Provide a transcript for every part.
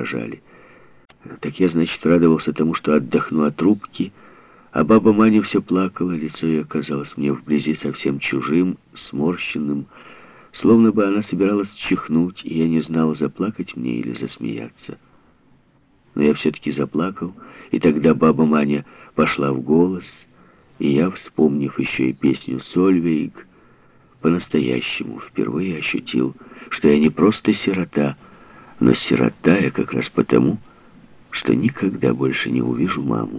дрожали. Так я, значит, радовался тому, что отдохну от трубки, а баба Маня все плакала, лицо ее казалось мне вблизи совсем чужим, сморщенным, словно бы она собиралась чихнуть, и я не знал, заплакать мне или засмеяться. Но я все-таки заплакал, и тогда баба Маня пошла в голос, и я, вспомнив еще и песню «Сольвейг», по-настоящему впервые ощутил, что я не просто сирота, но сирота я как раз потому, что никогда больше не увижу маму.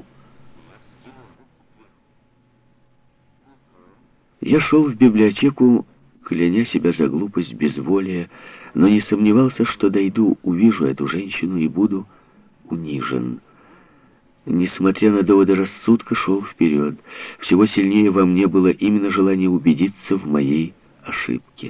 Я шел в библиотеку, кляня себя за глупость, безволие, но не сомневался, что дойду, увижу эту женщину и буду унижен. Несмотря на доводы рассудка, шел вперед. Всего сильнее во мне было именно желание убедиться в моей ошибке.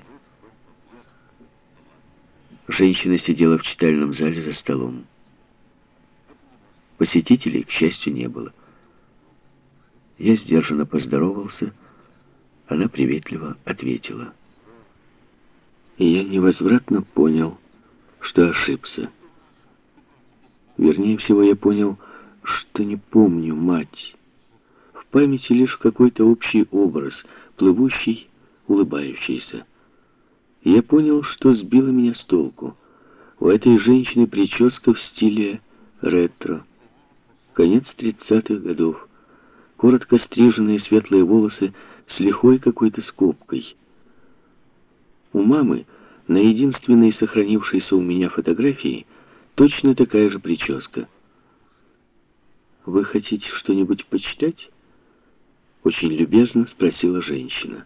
Женщина сидела в читальном зале за столом. Посетителей, к счастью, не было. Я сдержанно поздоровался. Она приветливо ответила. И я невозвратно понял, что ошибся. Вернее всего, я понял, что не помню мать. В памяти лишь какой-то общий образ, плывущий, улыбающийся. И я понял, что сбило меня с толку. У этой женщины прическа в стиле ретро. Конец 30-х годов. Коротко стриженные светлые волосы с лихой какой-то скобкой. У мамы на единственной сохранившейся у меня фотографии точно такая же прическа. «Вы хотите что-нибудь почитать?» Очень любезно спросила женщина.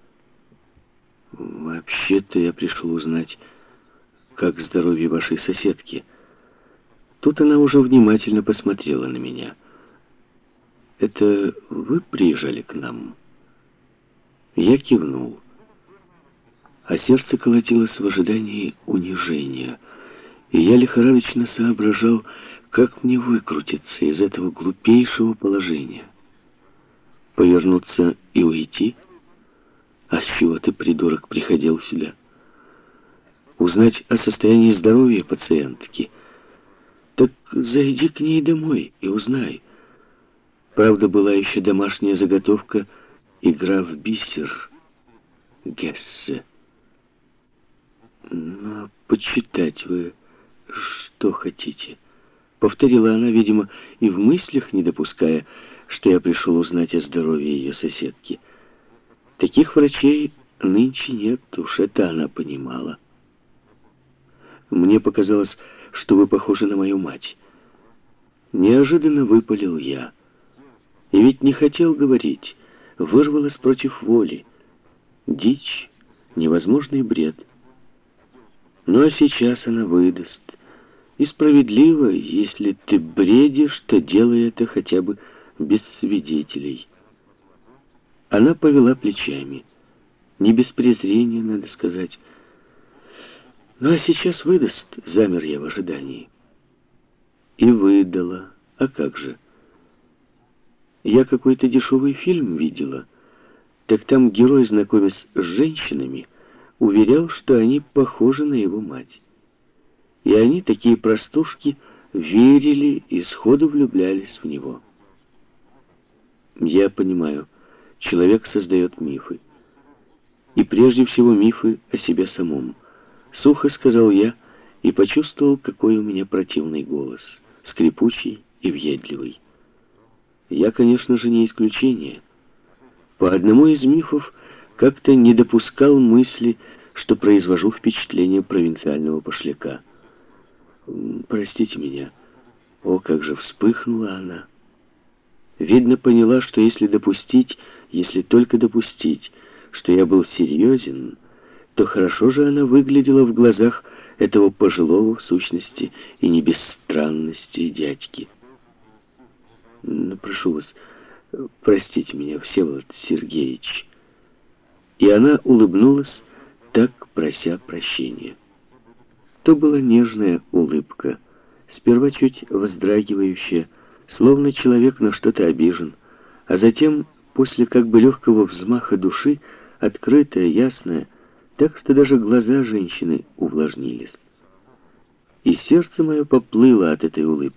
«Вообще-то я пришел узнать, как здоровье вашей соседки». Тут она уже внимательно посмотрела на меня. «Это вы приезжали к нам?» Я кивнул, а сердце колотилось в ожидании унижения, и я лихорадочно соображал, как мне выкрутиться из этого глупейшего положения. Повернуться и уйти? А с чего ты, придурок, приходил сюда? Узнать о состоянии здоровья пациентки? Так зайди к ней домой и узнай. Правда, была еще домашняя заготовка «Игра в бисер» Гессе. Но почитать вы что хотите? Повторила она, видимо, и в мыслях не допуская, что я пришел узнать о здоровье ее соседки. Таких врачей нынче нет, уж это она понимала. Мне показалось, что вы похожи на мою мать. Неожиданно выпалил я. И ведь не хотел говорить, вырвалось против воли. Дичь, невозможный бред. Ну а сейчас она выдаст. И справедливо, если ты бредишь, то делай это хотя бы без свидетелей. Она повела плечами. Не без презрения, надо сказать. Ну а сейчас выдаст, замер я в ожидании. И выдала. А как же? Я какой-то дешевый фильм видела. Так там герой, знакомясь с женщинами, уверял, что они похожи на его мать. И они, такие простушки, верили и сходу влюблялись в него. Я понимаю, человек создает мифы. И прежде всего мифы о себе самом. Сухо сказал я и почувствовал, какой у меня противный голос, скрипучий и въедливый. Я, конечно же, не исключение. По одному из мифов как-то не допускал мысли, что произвожу впечатление провинциального пошляка. Простите меня. О, как же вспыхнула она. Видно, поняла, что если допустить, если только допустить, что я был серьезен, то хорошо же она выглядела в глазах этого пожилого, в сущности, и не без странности дядьки. Ну, прошу вас, простите меня, Всеволод Сергеевич. И она улыбнулась, так прося прощения. То была нежная улыбка, сперва чуть вздрагивающая, словно человек на что-то обижен, а затем, после как бы легкого взмаха души, открытая, ясная, так что даже глаза женщины увлажнились. и сердце мое поплыло от этой улыбки.